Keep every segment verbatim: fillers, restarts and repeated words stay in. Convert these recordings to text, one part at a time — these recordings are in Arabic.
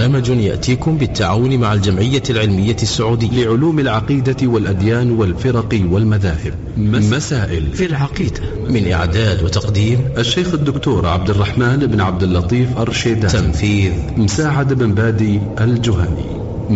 برنامج يأتيكم بالتعاون مع الجمعية العلمية السعودية لعلوم العقيدة والأديان والفرق والمذاهب. مسائل في العقيدة، من إعداد وتقديم الشيخ الدكتور عبد الرحمن بن عبد اللطيف أرشيدان، تنفيذ مساعد بن بادي الجهني.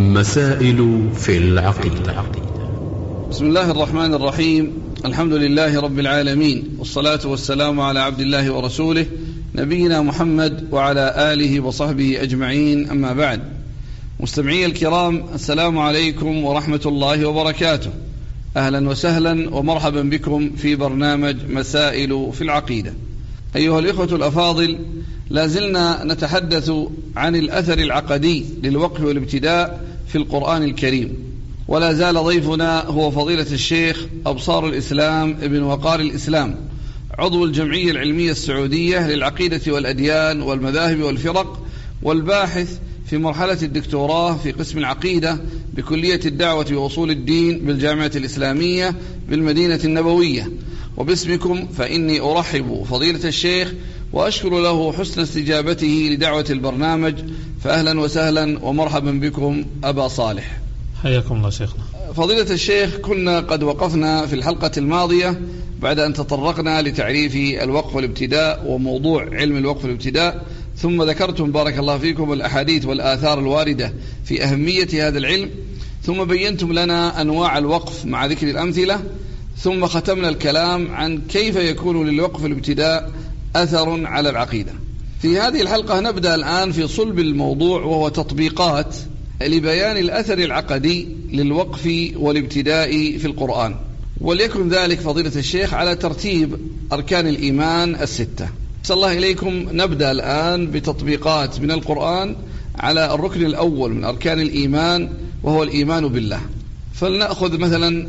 مسائل في العقيدة. بسم الله الرحمن الرحيم. الحمد لله رب العالمين، والصلاة والسلام على عبد الله ورسوله نبينا محمد وعلى آله وصحبه أجمعين، أما بعد. مستمعي الكرام، السلام عليكم ورحمة الله وبركاته. أهلا وسهلا ومرحبا بكم في برنامج مسائل في العقيدة. أيها الإخوة الأفاضل، لازلنا نتحدث عن الأثر العقدي للوقف والابتداء في القرآن الكريم، ولا زال ضيفنا هو فضيلة الشيخ أبصار الإسلام ابن وقار الإسلام، عضو الجمعية العلمية السعودية للعقيدة والأديان والمذاهب والفرق، والباحث في مرحلة الدكتوراه في قسم العقيدة بكلية الدعوة وأصول الدين بالجامعة الإسلامية بالمدينة النبوية. وباسمكم فإني أرحب فضيلة الشيخ وأشكر له حسن استجابته لدعوة البرنامج، فأهلا وسهلا ومرحبا بكم أبا صالح. حياكم الله شيخنا. فضيلة الشيخ، كنا قد وقفنا في الحلقة الماضية بعد أن تطرقنا لتعريف الوقف والابتداء وموضوع علم الوقف والابتداء، ثم ذكرتم بارك الله فيكم الأحاديث والآثار الواردة في أهمية هذا العلم، ثم بينتم لنا أنواع الوقف مع ذكر الأمثلة، ثم ختمنا الكلام عن كيف يكون للوقف والابتداء أثر على العقيدة. في هذه الحلقة نبدأ الآن في صلب الموضوع، وهو تطبيقات لبيان الأثر العقدي للوقف والابتداء في القرآن، وليكن ذلك فضيلة الشيخ على ترتيب أركان الإيمان الستة. صلى الله إليكم. نبدأ الآن بتطبيقات من القرآن على الركن الأول من أركان الإيمان، وهو الإيمان بالله. فلنأخذ مثلا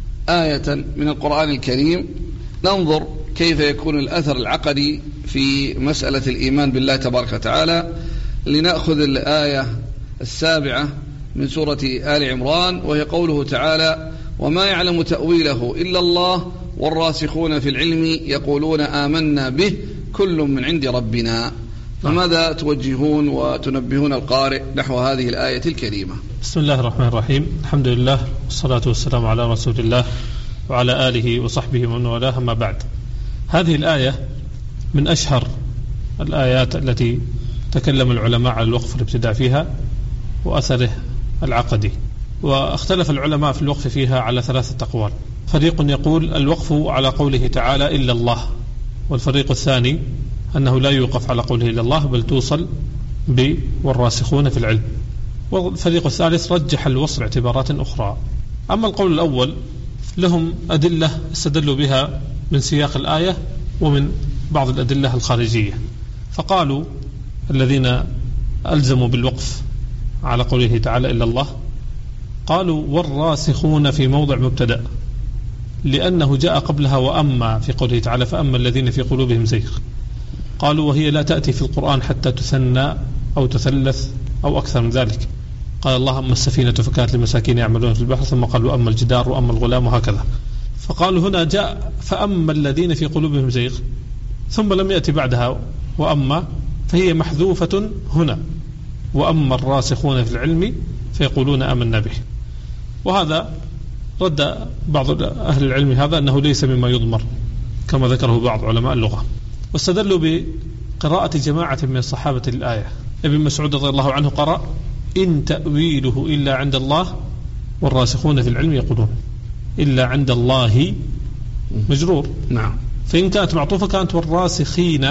آية من القرآن الكريم ننظر كيف يكون الأثر العقدي في مسألة الإيمان بالله تبارك وتعالى. لنأخذ الآية السابعة من سورة آل عمران، وهي قوله تعالى: وما يعلم تأويله إلا الله والراسخون في العلم يقولون آمنا به كل من عند ربنا. فماذا توجهون وتنبهون القارئ نحو هذه الآية الكريمة؟ بسم الله الرحمن الرحيم. الحمد لله والصلاة والسلام على رسول الله وعلى آله وصحبه ومن والاه، أما بعد. هذه الآية من أشهر الآيات التي تكلم العلماء على الوقف والابتداء فيها وأثره العقدي، واختلف العلماء في الوقف فيها على ثلاثة أقوال. فريق يقول الوقف على قوله تعالى إلا الله، والفريق الثاني أنه لا يوقف على قوله إلا الله بل توصل ب والراسخون في العلم، والفريق الثالث رجح الوصل اعتبارات أخرى. أما القول الأول لهم أدلة استدلوا بها من سياق الآية ومن بعض الأدلة الخارجية. فقالوا الذين ألزموا بالوقف على قوله تعالى إلا الله، قالوا والراسخون في موضع مبتدأ، لأنه جاء قبلها وأما في قوله تعالى فأما الذين في قلوبهم زيغ. قالوا وهي لا تأتي في القرآن حتى تثنى أو تثلث أو أكثر من ذلك. قال الله أما السفينة فكانت لمساكين يعملون في البحر، ثم قالوا أما الجدار وأما الغلام، وهكذا. فقالوا هنا جاء فأما الذين في قلوبهم زيغ ثم لم يأتي بعدها وأما، فهي محذوفة هنا، وأما الراسخون في العلم فيقولون آمنا به. وهذا رد بعض أهل العلم هذا أنه ليس مما يضمر كما ذكره بعض علماء اللغة، واستدلوا بقراءة جماعة من الصحابة الآية. ابن مسعود رضي الله عنه قرأ إن تأويله إلا عند الله والراسخون في العلم يقولون، إلا عند الله مجرور، نعم، فإن كانت معطوفة كانت والراسخين،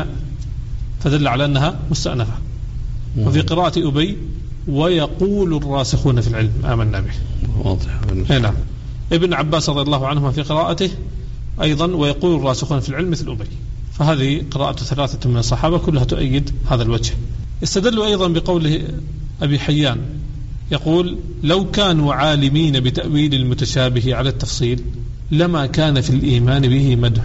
فدل على أنها مستأنفة. وفي قراءة أبي ويقول الراسخون في العلم آمنا به، واضح. نعم. ابن عباس رضي الله عنهما في قراءته أيضا ويقول الراسخون في العلم مثل أبي. فهذه قراءة ثلاثة من الصحابة كلها تؤيد هذا الوجه. استدلوا أيضا بقوله أبي حيان يقول لو كانوا عالمين بتأويل المتشابه على التفصيل لما كان في الإيمان به مدح،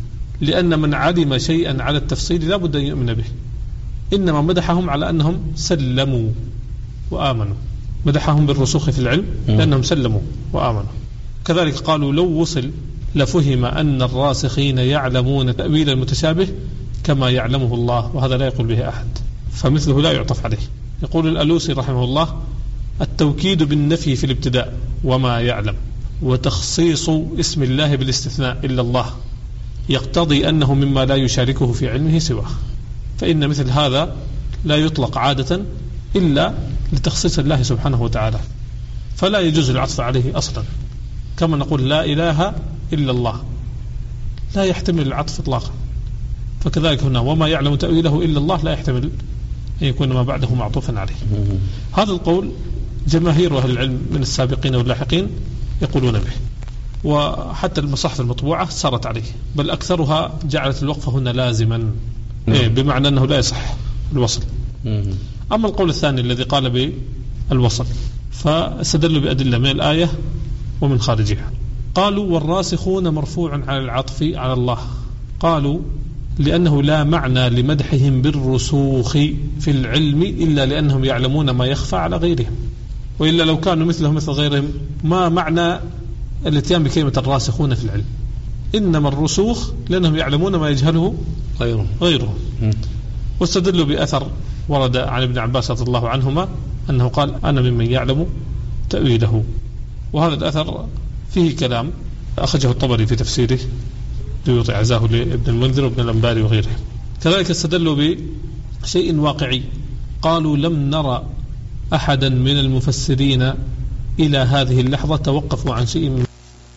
لأن من علم شيئا على التفصيل لا بد أن يؤمن به، إنما مدحهم على أنهم سلموا وآمنوا، مدحهم بالرسوخ في العلم لأنهم سلموا وآمنوا. كذلك قالوا لو وصل لفهم أن الراسخين يعلمون تأويل المتشابه كما يعلمه الله، وهذا لا يقول به أحد، فمثله لا يعطف عليه. يقول الألوسي رحمه الله: التوكيد بالنفي في الابتداء وما يعلم، وتخصيص اسم الله بالاستثناء إلا الله، يقتضي أنه مما لا يشاركه في علمه سواه، فإن مثل هذا لا يطلق عادة إلا لتخصيص الله سبحانه وتعالى، فلا يجوز العطف عليه أصلا. كما نقول لا إله إلا الله، لا يحتمل العطف إطلاقا، فكذلك هنا وما يعلم تأويله إلا الله لا يحتمل أن يكون ما بعده معطوفا عليه. هذا القول جماهير أهل العلم من السابقين واللاحقين يقولون به، وحتى المصاحف المطبوعة صارت عليه، بل أكثرها جعلت الوقف هنا لازما، إيه بمعنى أنه لا يصح الوصل. أما القول الثاني الذي قال بالوصل فاستدلوا بأدلة من الآية ومن خارجها. قالوا: والراسخون مرفوع على العطف على الله. قالوا: لأنه لا معنى لمدحهم بالرسوخ في العلم إلا لأنهم يعلمون ما يخفى على غيرهم، وإلا لو كانوا مثلهم مثل غيرهم ما معنى الاتيان بكلمة الراسخون في العلم؟ إنما الرسوخ لأنهم يعلمون ما يجهله غيرهم, غيرهم. واستدلوا بأثر ورد عن ابن عباس رضي الله عنهما أنه قال: أنا ممن يعلم تأويله. وهذا الأثر فيه كلام أخرجه الطبري في تفسيره ليوطي عزاه لابن المنذر وابن الأنباري وغيره. كذلك استدلوا بشيء واقعي، قالوا: لم نرى أحدا من المفسرين إلى هذه اللحظة توقفوا عن شيء من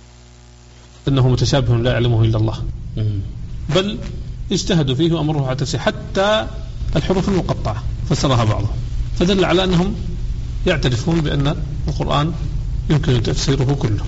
أنه متشابه لا يعلمه إلا الله، بل اجتهدوا فيه وأمروه على تفسير، حتى الحروف المقطعة فسرها بعضهم، فدل على أنهم يعترفون بأن القرآن يمكن تفسيره كله.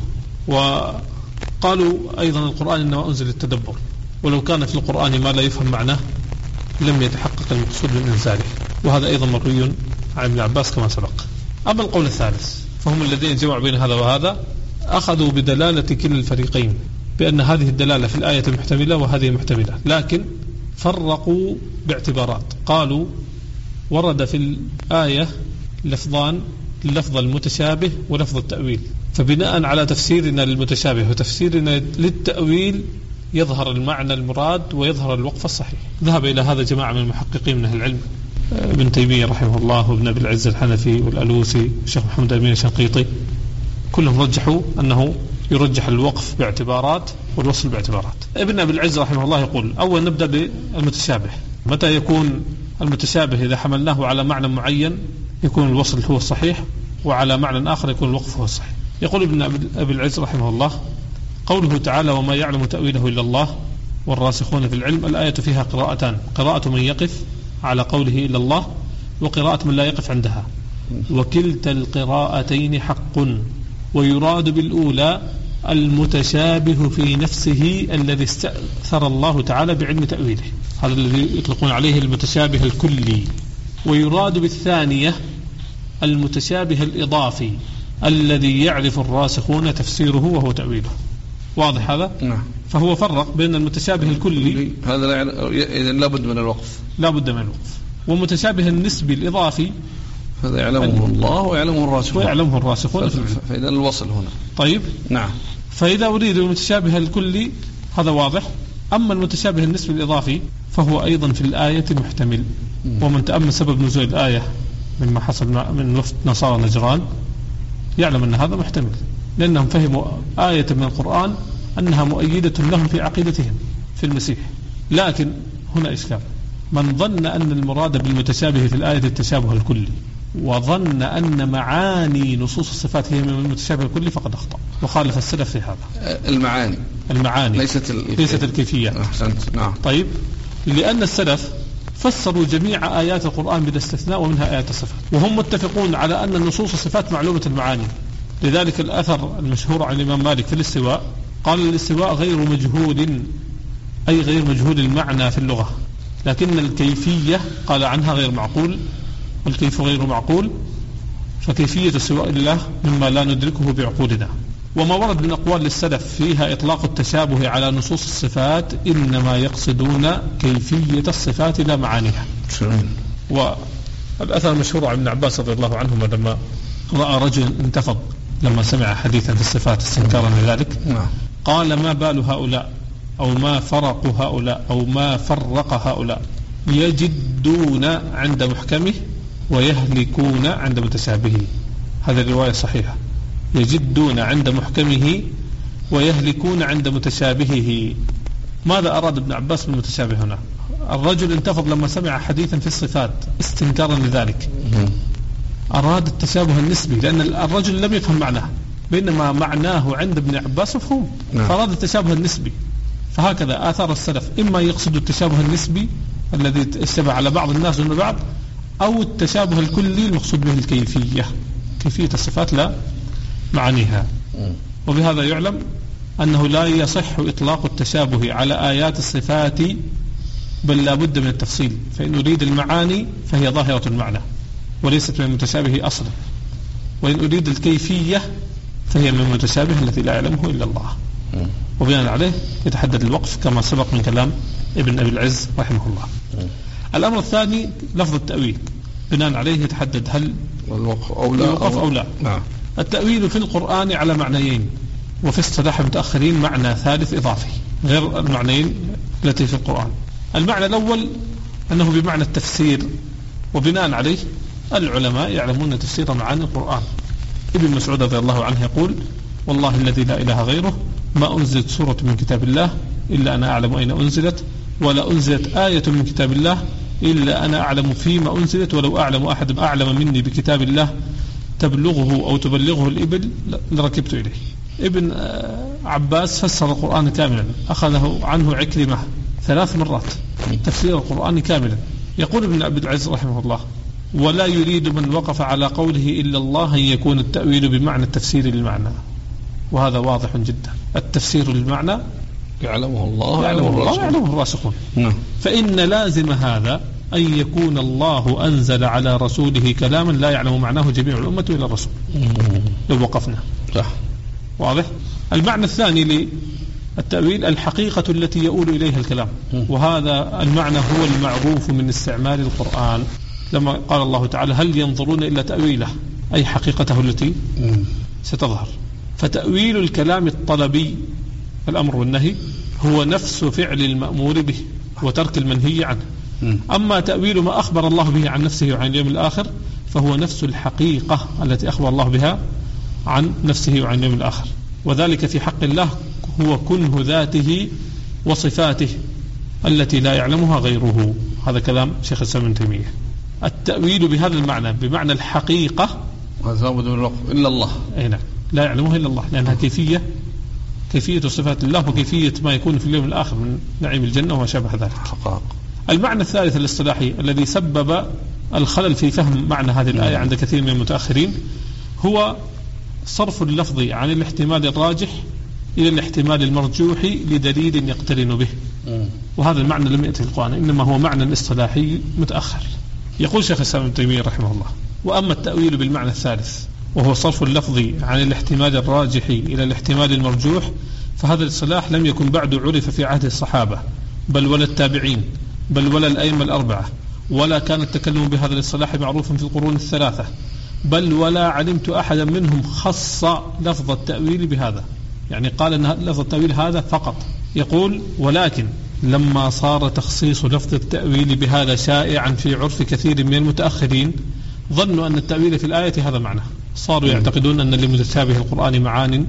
وقالوا أيضا: القرآن إنما أنزل التدبر، ولو كان في القرآن ما لا يفهم معناه لم يتحقق المقصود من إنزاله، وهذا أيضا مروي عن ابن عباس كما سبق. أما القول الثالث فهم الذين جمعوا بين هذا وهذا، أخذوا بدلالة كلا الفريقين، بأن هذه الدلالة في الآية محتملة وهذه محتملة، لكن فرقوا باعتبارات. قالوا: ورد في الآية لفظان، اللفظ المتشابه ولفظ التأويل، فبناء على تفسيرنا للمتشابه وتفسيرنا للتأويل يظهر المعنى المراد ويظهر الوقف الصحيح. ذهب إلى هذا جماعة من المحققين من أهل العلم، ابن تيمية رحمه الله وابن أبي العز الحنفي والألوسي والشيخ محمد أمين الشنقيطي، كلهم رجحوا أنه يرجح الوقف باعتبارات والوصل باعتبارات. ابن أبي العز رحمه الله يقول: أول نبدأ بالمتشابه. متى يكون المتشابه؟ إذا حملناه على معنى معين يكون الوصل هو الصحيح، وعلى معنى آخر يكون الوقف هو الصحيح. يقول ابن أبي العز رحمه الله: قوله تعالى: وما يعلم تأويله إلا الله والراسخون في العلم، الآية فيها قراءتان: قراءة من يقف على قوله إلا الله، وقراءة من لا يقف عندها، وكلتا القراءتين حق، ويراد بالأولى المتشابه في نفسه الذي استأثر الله تعالى بعلم تأويله، هذا الذي يطلقون عليه المتشابه الكلي. ويراد بالثانية المتشابه الإضافي الذي يعرف الراسخون تفسيره وهو تأويله. واضح هذا؟ نعم. فهو فرق بين المتشابه الكلي، هذا إذن لا بد من الوقف، لا بد من الوقف، ومتشابه النسبي الإضافي هذا يعلمه الله ويعلمه الراسخون ويعلمه الراسخون، فإذا الوصل هنا. طيب. نعم. فإذا أريد المتشابه الكلي هذا واضح. أما المتشابه النسبي الإضافي فهو أيضا في الآية محتمل. ومن تأمل سبب نزول الآية مما حصل من وفد نصارى نجران يعلم أن هذا محتمل، لأنهم فهموا آية من القرآن أنها مؤيدة لهم في عقيدتهم في المسيح. لكن هنا إشكال: من ظن أن المراد بالمتشابه في الآية التشابه الكلي، وظن أن معاني نصوص الصفات هي من المتشابه الكلي، فقد أخطأ وخالف السلف في هذا. المعاني المعاني ليست ال... ليست الكيفيات. أحسنت. نعم. طيب، لأن السلف فسروا جميع آيات القرآن بلا استثناء ومنها آيات الصفات، وهم متفقون على أن نصوص الصفات معلومة المعاني. لذلك الأثر المشهور عن الإمام مالك في الاستواء قال: الاستواء غير مجهول، أي غير مجهول المعنى في اللغة، لكن الكيفية قال عنها غير معقول، والكيف غير معقول، فكيفية استواء الله مما لا ندركه بعقولنا. وما ورد من أقوال للسلف فيها إطلاق التشابه على نصوص الصفات إنما يقصدون كيفية الصفات لا معانيها. والأثر المشهور عن ابن عباس رضي الله عنهما لما رأى رجل انتفض لما سمع حديثا في الصفات استنكارا لذلك، قال: ما بال هؤلاء أو ما فرق هؤلاء أو ما فرق هؤلاء يجدون عند محكمه ويهلكون عند متشابهه. هذه الرواية صحيحة. يجدون عند محكمه ويهلكون عند متشابهه. ماذا أراد ابن عباس بالمتشابه هنا؟ الرجل انتفض لما سمع حديثا في الصفات استنكارا لذلك، أراد التشابه النسبي، لأن الرجل لم يفهم معناه، بينما معناه عند ابن عباس مفهوم، فأراد التشابه النسبي. فهكذا آثار السلف، إما يقصد التشابه النسبي الذي اشتبه على بعض الناس دون بعض، أو التشابه الكلي المقصود به الكيفية، كيفية الصفات لا معانيها. وبهذا يعلم أنه لا يصح إطلاق التشابه على آيات الصفات، بل لا بد من التفصيل، فإن أريد المعاني فهي ظاهرة المعنى وليست من المتشابه أصلا، وإن أريد الكيفية فهي من المتشابه التي لا يعلمه إلا الله. وبناء عليه يتحدد الوقف كما سبق من كلام ابن أبي العز رحمه الله. الأمر الثاني لفظ التأويل، بناء عليه يتحدد هل الوقف أو لا, الوقف أو لا. نعم. التأويل في القرآن على معنيين، وفي اصطلاح المتأخرين معنى ثالث إضافي غير المعنيين التي في القرآن. المعنى الأول أنه بمعنى التفسير، وبناء عليه العلماء يعلمون تفسير معاني القرآن. ابن مسعود رضي الله عنه يقول: والله الذي لا إله غيره ما أنزلت سورة من كتاب الله إلا أنا أعلم أين أنزلت، ولا أنزلت آية من كتاب الله إلا أنا أعلم فيما أنزلت، ولو أعلم أحد أعلم مني بكتاب الله تبلغه أو تبلغه الإبل لركبت إليه. ابن عباس فسر القرآن كاملا، أخذه عنه عكرمة ثلاث مرات تفسير القرآن كاملا. يقول ابن أبي العز رحمه الله: ولا يريد من وقف على قوله إلا الله أن يكون التأويل بمعنى التفسير للمعنى، وهذا واضح جدا. التفسير للمعنى يعلمه الله يعلمه الراسخون. فإن لازم هذا أن يكون الله أنزل على رسوله كلاما لا يعلم معناه جميع الأمة إلا الرسول، لو وقفنا صح. واضح. المعنى الثاني للتأويل الحقيقة التي يؤول إليها الكلام، وهذا المعنى هو المعروف من استعمال القرآن، لما قال الله تعالى: هل ينظرون إلا تأويله، أي حقيقته التي ستظهر. فتأويل الكلام الطلبي الأمر والنهي هو نفس فعل المأمور به وترك المنهي عنه. أما تأويل ما أخبر الله به عن نفسه وعن اليوم الآخر فهو نفس الحقيقة التي أخبر الله بها عن نفسه وعن اليوم الآخر، وذلك في حق الله هو كنه ذاته وصفاته التي لا يعلمها غيره. هذا كلام شيخ الإسلام ابن تيمية. التأويل بهذا المعنى بمعنى الحقيقة إلا الله، أي نعم، لا يعلمها إلا الله، لأنها كيفية كيفية صفات الله وكيفية ما يكون في اليوم الآخر من نعيم الجنة وما شابه ذلك. حقائق. المعنى الثالث الاصطلاحي الذي سبب الخلل في فهم معنى هذه الآية عند كثير من المتأخرين هو صرف اللفظ عن الاحتمال الراجح إلى الاحتمال المرجوح لدليل يقترن به. وهذا المعنى لم يأتي في القرآن، إنما هو معنى اصطلاحي متأخر. يقول شيخ الإسلام ابن تيمية رحمه الله: وأما التأويل بالمعنى الثالث وهو صرف اللفظ عن الاحتمال الراجح إلى الاحتمال المرجوح، فهذا الاصطلاح لم يكن بعد عرف في عهد الصحابة بل ولا التابعين بل ولا الأئمة الأربعة، ولا كان التكلم بهذا الاصطلاح معروفا في القرون الثلاثة، بل ولا علمت أحدا منهم خص لفظ التأويل بهذا، يعني قال أن لفظ التأويل هذا فقط. يقول: ولكن لما صار تخصيص لفظ التأويل بهذا شائعا في عرف كثير من المتأخرين ظنوا أن التأويل في الآية هذا معنى، صاروا يعتقدون أن لمتشابه القرآن معان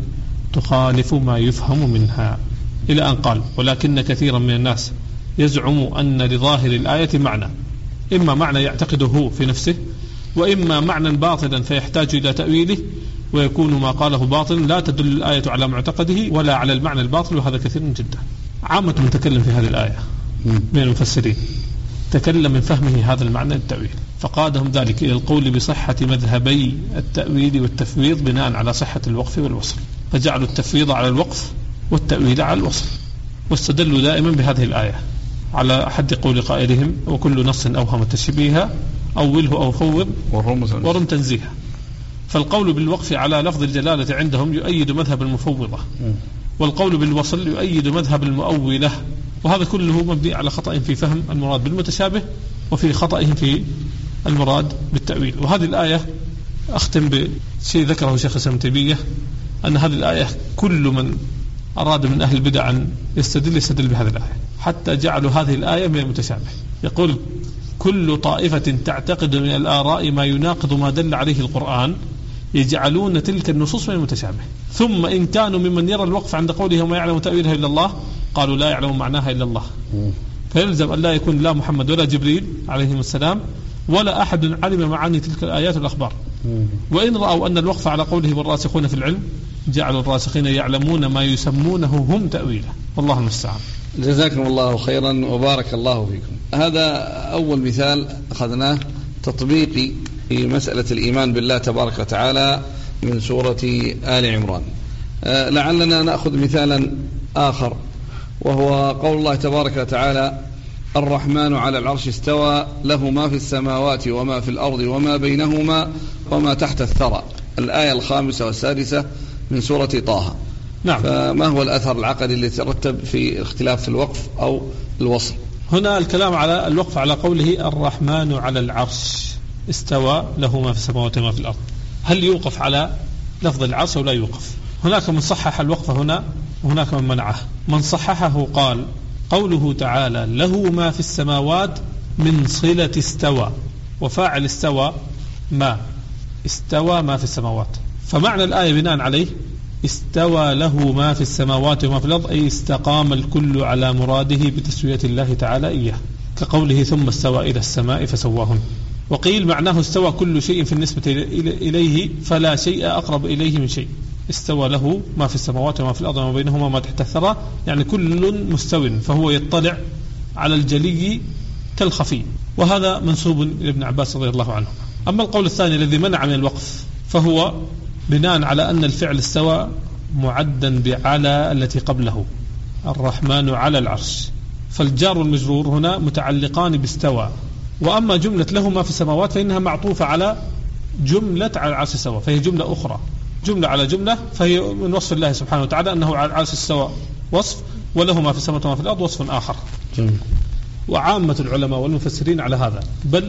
تخالف ما يفهم منها، إلى أن قال: ولكن كثيرا من الناس يزعم أن لظاهر الآية معنى، إما معنى يعتقده في نفسه، وإما معنى باطلا فيحتاج إلى تأويله، ويكون ما قاله باطل لا تدل الآية على معتقده ولا على المعنى الباطل، وهذا كثير جدا. عامة من تكلم في هذه الآية من المفسرين تكلم من فهمه هذا المعنى التأويل، فقادهم ذلك إلى القول بصحة مذهبي التأويل والتفويض بناء على صحة الوقف والوصل، فجعلوا التفويض على الوقف والتأويل على الوصل، واستدلوا دائما بهذه الآية على حد قول قائلهم: وكل نص أوهم التشبيه أوله أو فوض ورم تنزيها. فالقول بالوقف على لفظ الجلالة عندهم يؤيد مذهب المفوضة، والقول بالوصل يؤيد مذهب المؤولة، وهذا كله مبني على خطأ في فهم المراد بالمتشابه وفي خطأهم في المراد بالتأويل. وهذه الآية أختم بشيء ذكره شيخ الإسلام ابن تيمية، أن هذه الآية كل من أراد من أهل البدع أن يستدل يستدل بهذه الآية، حتى جعلوا هذه الآية من المتشابه. يقول: كل طائفة تعتقد من الآراء ما يناقض ما دل عليه القرآن يجعلون تلك النصوص من المتشابه. ثم إن كانوا ممن يرى الوقف عند قوله وما يعلم تأويلها إلا الله قالوا لا يعلم معناها إلا الله. فيلزم أن لا يكون لا محمد ولا جبريل عليهم السلام ولا أحد علم معاني تلك الآيات والأخبار. وإن رأوا أن الوقف على قوله والراسخون في العلم جعلوا الراسخين يعلمون ما يسمونه هم تأويله. والله المستعان. جزاكم الله خيرا وبارك الله فيكم. هذا أول مثال أخذناه تطبيقي في مسألة الإيمان بالله تبارك وتعالى من سورة آل عمران. أه لعلنا نأخذ مثالا آخر وهو قول الله تبارك وتعالى الرحمن على العرش استوى له ما في السماوات وما في الأرض وما بينهما وما تحت الثرى. الآية الخامسة والسادسة من سورة طه. نعم. فما هو الأثر العقدي اللي ترتب في اختلاف في الوقف أو الوصل؟ هنا الكلام على الوقف على قوله الرحمن على العرش استوى له ما في السماوات وما في الأرض. هل يوقف على لفظ العرش أو لا يوقف؟ هناك من صحح الوقف هنا وهناك من منعه. من صححه قال قوله تعالى له ما في السماوات من صلة استوى، وفاعل استوى ما استوى ما في السماوات، فمعنى الآية بناء عليه استوى له ما في السماوات وما في الأرض أي استقام الكل على مراده بتسوية الله تعالى إياه، كقوله ثم استوى إلى السماء فسواهن. وقيل معناه استوى كل شيء في النسبة إليه فلا شيء أقرب إليه من شيء. استوى له ما في السماوات وما في الأرض وما بينهما ما تحت الثرى، يعني كل مستو فهو يطلع على الجلي كالخفي. وهذا منسوب لابن عباس رضي الله عنه. أما القول الثاني الذي منع من الوقف فهو بناء على أن الفعل استوى معدا بعلى التي قبله الرحمن على العرش، فالجار والمجرور هنا متعلقان باستوى. وأما جملة له ما في السماوات فإنها معطوفة على جملة على العرش استوى، فهي جملة أخرى، جملة على جملة، فهي من وصف الله سبحانه وتعالى أنه على العرش استوى وصف، وله ما في السماوات وما في الأرض وصف آخر. جميل. وعامة العلماء والمفسرين على هذا، بل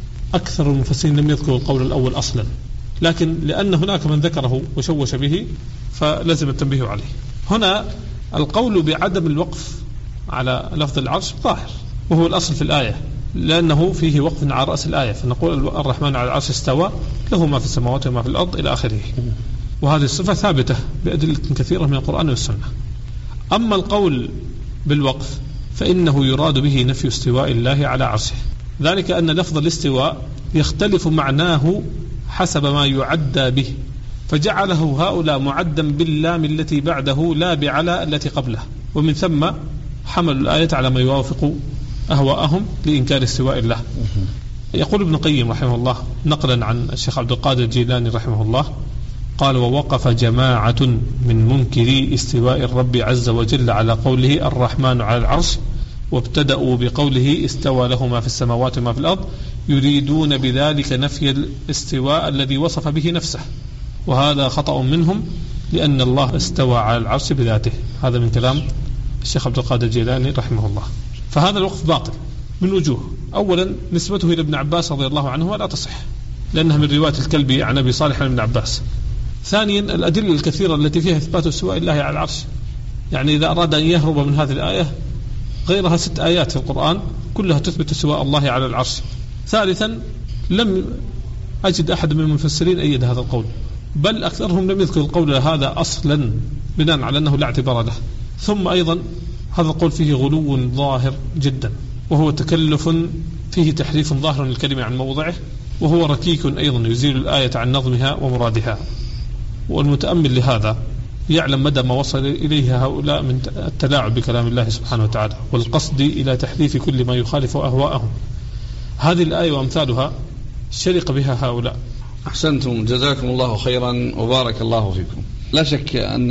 أكثر المفسرين لم يذكروا القول الأول أصلا، لكن لأن هناك من ذكره وشوش به فلازم التنبيه عليه. هنا القول بعدم الوقف على لفظ العرش ظاهر، وهو الأصل في الآية، لأنه فيه وقف على رأس الآية، فنقول الرحمن على العرش استوى له ما في السماوات وما في الأرض إلى آخره. وهذه الصفة ثابتة بأدلة كثيرة من القرآن والسنة. أما القول بالوقف فإنه يراد به نفي استواء الله على عرشه، ذلك أن لفظ الاستواء يختلف معناه حسب ما يعدى به، فجعله هؤلاء معدا باللام التي بعده لا بعلى التي قبله، ومن ثم حملوا الآية على ما يوافق أهواءهم لإنكار استواء الله. يقول ابن قيم رحمه الله نقلا عن الشيخ عبد القادر الجيلاني رحمه الله قال ووقف جماعة من منكري استواء الرب عز وجل على قوله الرحمن على العرش، وابتدأوا بقوله استوى له ما في السماوات وما في الأرض، يريدون بذلك نفي الاستواء الذي وصف به نفسه، وهذا خطأ منهم لأن الله استوى على العرش بذاته. هذا من كلام الشيخ عبد القادر الجيلاني رحمه الله. فهذا الوقف باطل من وجوه. أولا نسبته إلى ابن عباس رضي الله عنه لا تصح، لأنها من رواية الكلبي عن أبي صالح عن ابن عباس. ثانيا الأدلة الكثيرة التي فيها إثبات استواء الله على العرش، يعني إذا أراد أن يهرب من هذه الآية غيرها ست آيات في القرآن كلها تثبت استواء الله على العرش. ثالثا لم أجد أحد من المفسرين أيد هذا القول، بل أكثرهم لم يذكر القول هذا أصلا بناء على أنه لا اعتبار له. ثم أيضا هذا القول فيه غلو ظاهر جدا، وهو تكلف فيه تحريف ظاهر للكلمة عن موضعه، وهو ركيك أيضا يزيل الآية عن نظمها ومرادها. والمتأمل لهذا يعلم مدى ما وصل إليه هؤلاء من التلاعب بكلام الله سبحانه وتعالى والقصد إلى تحريف كل ما يخالف أهواءهم. هذه الآية وأمثالها شرق بها هؤلاء. أحسنتم، جزاكم الله خيرا وبارك الله فيكم. لا شك أن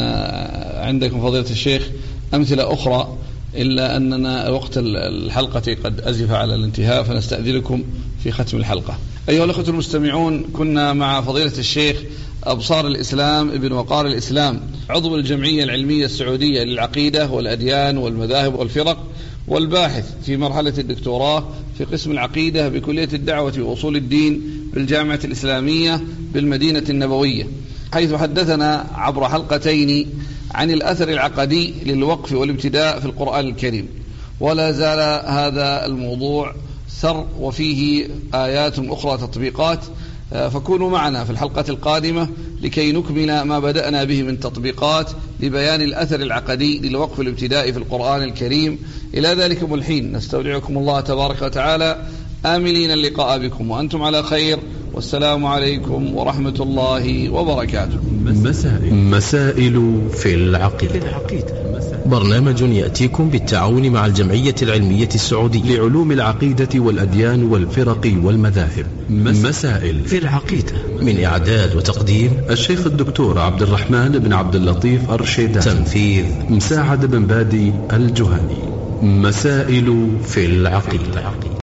عندكم فضيلة الشيخ أمثلة أخرى، إلا أننا وقت الحلقة قد أزف على الانتهاء، فنستأذنكم في ختم الحلقة. أيها الأخوة المستمعون، كنا مع فضيلة الشيخ أبصار الإسلام ابن وقار الإسلام، عضو الجمعية العلمية السعودية للعقيدة والأديان والمذاهب والفرق، والباحث في مرحلة الدكتوراه في قسم العقيدة بكلية الدعوة وأصول الدين بالجامعة الإسلامية بالمدينة النبوية، حيث حدثنا عبر حلقتين عن الأثر العقدي للوقف والابتداء في القرآن الكريم. ولا زال هذا الموضوع سر وفيه آيات أخرى تطبيقات، فكونوا معنا في الحلقة القادمة لكي نكمل ما بدأنا به من تطبيقات لبيان الأثر العقدي للوقف الابتدائي في القرآن الكريم. إلى ذلكم الحين نستودعكم الله تبارك وتعالى آملين اللقاء بكم وأنتم على خير، والسلام عليكم ورحمة الله وبركاته. مسائل, مسائل في العقيدة. برنامج يأتيكم بالتعاون مع الجمعية العلمية السعودية لعلوم العقيدة والأديان والفرق والمذاهب. مسائل في العقيدة، من إعداد وتقديم الشيخ الدكتور عبد الرحمن بن عبد اللطيف الرشيدان، تنفيذ مساعد بن بادي الجهني. مسائل في العقيدة.